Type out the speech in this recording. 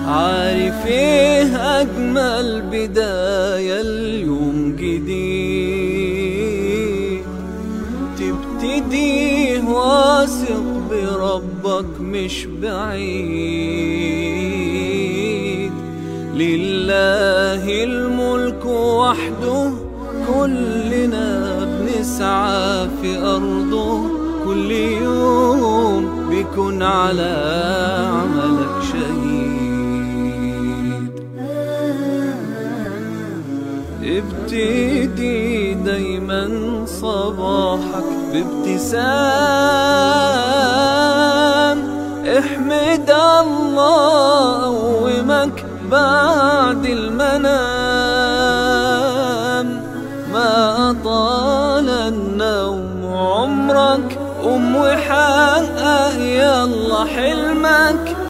عارف ايه أجمل بداية اليوم جديد تبتديه واثق بربك مش بعيد. لله الملك وحده كلنا بنسعى في أرضه، كل يوم بيكون على عملك شهيد. ابتدي دايما صباحك بابتسام، احمد الله قومك بعد المنام.